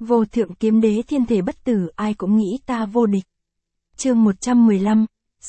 Vô thượng kiếm đế thiên thể bất tử, ai cũng nghĩ ta vô địch. Chương 115,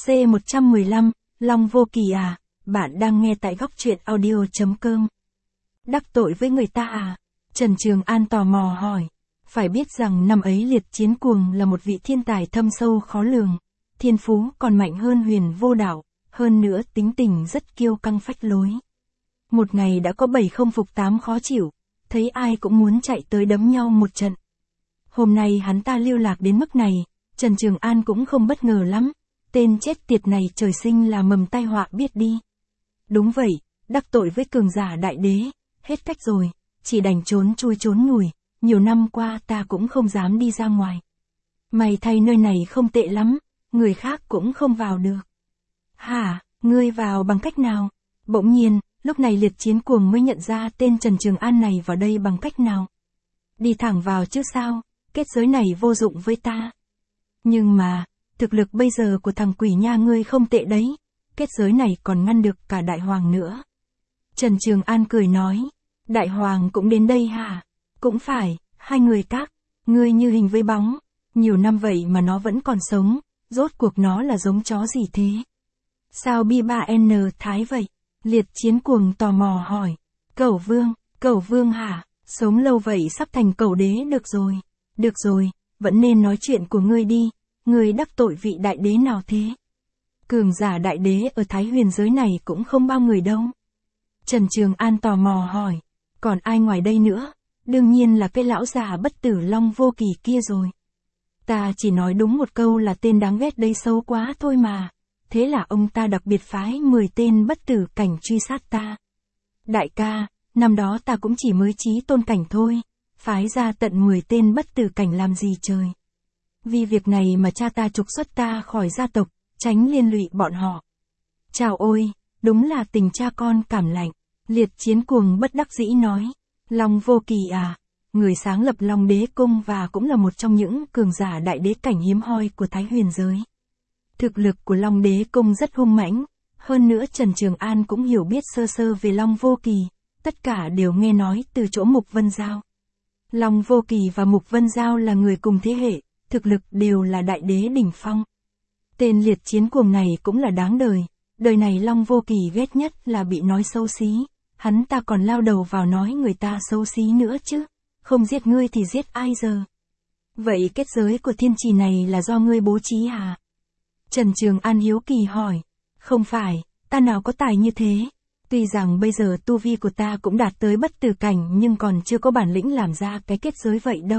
C115, Long Vô Kỳ à, bạn đang nghe tại góc truyện audio.com. Đắc tội với người ta à? Trần Trường An tò mò hỏi. Phải biết rằng năm ấy Liệt Chiến Cuồng là một vị thiên tài thâm sâu khó lường, thiên phú còn mạnh hơn Huyền Vô Đạo, hơn nữa tính tình rất kiêu căng phách lối. Một ngày đã có 7 không phục 8 khó chịu, thấy ai cũng muốn chạy tới đấm nhau một trận. Hôm nay hắn ta lưu lạc đến mức này, Trần Trường An cũng không bất ngờ lắm, tên chết tiệt này trời sinh là mầm tai họa biết đi. Đúng vậy, đắc tội với cường giả đại đế, hết cách rồi, chỉ đành trốn chui trốn nhủi, nhiều năm qua ta cũng không dám đi ra ngoài. May thay nơi này không tệ lắm, người khác cũng không vào được. Hả, ngươi vào bằng cách nào? Bỗng nhiên, lúc này Liệt Chiến Cuồng mới nhận ra tên Trần Trường An này vào đây bằng cách nào. Đi thẳng vào chứ sao, kết giới này vô dụng với ta. Nhưng mà, thực lực bây giờ của thằng quỷ nha ngươi không tệ đấy, kết giới này còn ngăn được cả Đại Hoàng nữa. Trần Trường An cười nói, Đại Hoàng cũng đến đây hả? Cũng phải, hai người các, ngươi như hình với bóng, nhiều năm vậy mà nó vẫn còn sống, rốt cuộc nó là giống chó gì thế? Sao bi 3N thái vậy? Liệt Chiến Cuồng tò mò hỏi, Cẩu Vương hả? Sống lâu vậy sắp thành cẩu đế được rồi, vẫn nên nói chuyện của ngươi đi, ngươi đắc tội vị đại đế nào thế? Cường giả đại đế ở Thái Huyền giới này cũng không bao người đâu. Trần Trường An tò mò hỏi, còn ai ngoài đây nữa? Đương nhiên là cái lão già bất tử Long Vô Kỳ kia rồi. Ta chỉ nói đúng một câu là tên đáng ghét đấy xấu quá thôi mà. Thế là ông ta đặc biệt phái 10 tên bất tử cảnh truy sát ta. Đại ca, năm đó ta cũng chỉ mới chí tôn cảnh thôi, phái ra tận 10 tên bất tử cảnh làm gì trời. Vì việc này mà cha ta trục xuất ta khỏi gia tộc, tránh liên lụy bọn họ. Chào ôi, đúng là tình cha con cảm lạnh. Liệt Chiến Cuồng bất đắc dĩ nói, Long Vô Kỳ à, người sáng lập Long Đế Cung và cũng là một trong những cường giả đại đế cảnh hiếm hoi của Thái Huyền giới. Thực lực của Long Đế Cung rất hung mãnh, hơn nữa Trần Trường An cũng hiểu biết sơ sơ về Long Vô Kỳ, tất cả đều nghe nói từ chỗ Mục Vân Giao. Long Vô Kỳ và Mục Vân Giao là người cùng thế hệ, thực lực đều là đại đế đỉnh phong. Tên Liệt Chiến Cuồng này cũng là đáng đời, đời này Long Vô Kỳ ghét nhất là bị nói xấu xí, hắn ta còn lao đầu vào nói người ta xấu xí nữa chứ, không giết ngươi thì giết ai giờ? Vậy kết giới của thiên trì này là do ngươi bố trí hả? Trần Trường An hiếu kỳ hỏi, không phải, ta nào có tài như thế, tuy rằng bây giờ tu vi của ta cũng đạt tới bất tử cảnh nhưng còn chưa có bản lĩnh làm ra cái kết giới vậy đâu.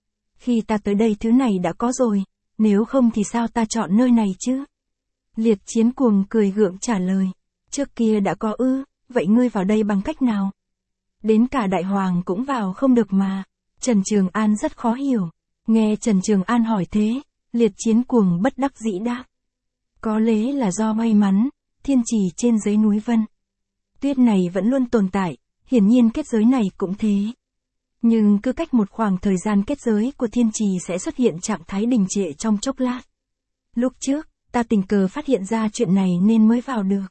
Khi ta tới đây thứ này đã có rồi, nếu không thì sao ta chọn nơi này chứ? Liệt Chiến Cuồng cười gượng trả lời, trước kia đã có ư, vậy ngươi vào đây bằng cách nào? Đến cả Đại Hoàng cũng vào không được mà. Trần Trường An rất khó hiểu, nghe Trần Trường An hỏi thế, Liệt Chiến Cuồng bất đắc dĩ đáp. Có lẽ là do may mắn, thiên trì trên dưới núi Vân Tuyết này vẫn luôn tồn tại, hiển nhiên kết giới này cũng thế. Nhưng cứ cách một khoảng thời gian kết giới của thiên trì sẽ xuất hiện trạng thái đình trệ trong chốc lát. Lúc trước, ta tình cờ phát hiện ra chuyện này nên mới vào được.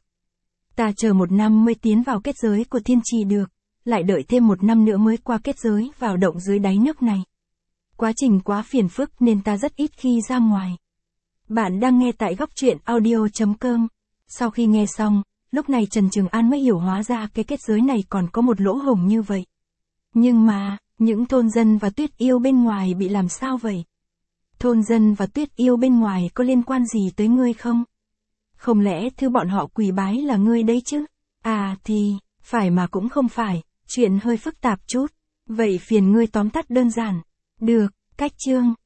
Ta chờ 1 năm mới tiến vào kết giới của thiên trì được, lại đợi thêm 1 năm nữa mới qua kết giới vào động dưới đáy nước này. Quá trình quá phiền phức nên ta rất ít khi ra ngoài. Bạn đang nghe tại góc truyện audio.com. Sau khi nghe xong, lúc này Trần Trường An mới hiểu hóa ra cái kết giới này còn có một lỗ hổng như vậy. Nhưng mà, những thôn dân và Tuyết Yêu bên ngoài bị làm sao vậy? Thôn dân và Tuyết Yêu bên ngoài có liên quan gì tới ngươi không? Không lẽ thứ bọn họ quỳ bái là ngươi đấy chứ? À thì, phải mà cũng không phải, chuyện hơi phức tạp chút. Vậy phiền ngươi tóm tắt đơn giản. Được, cách chương.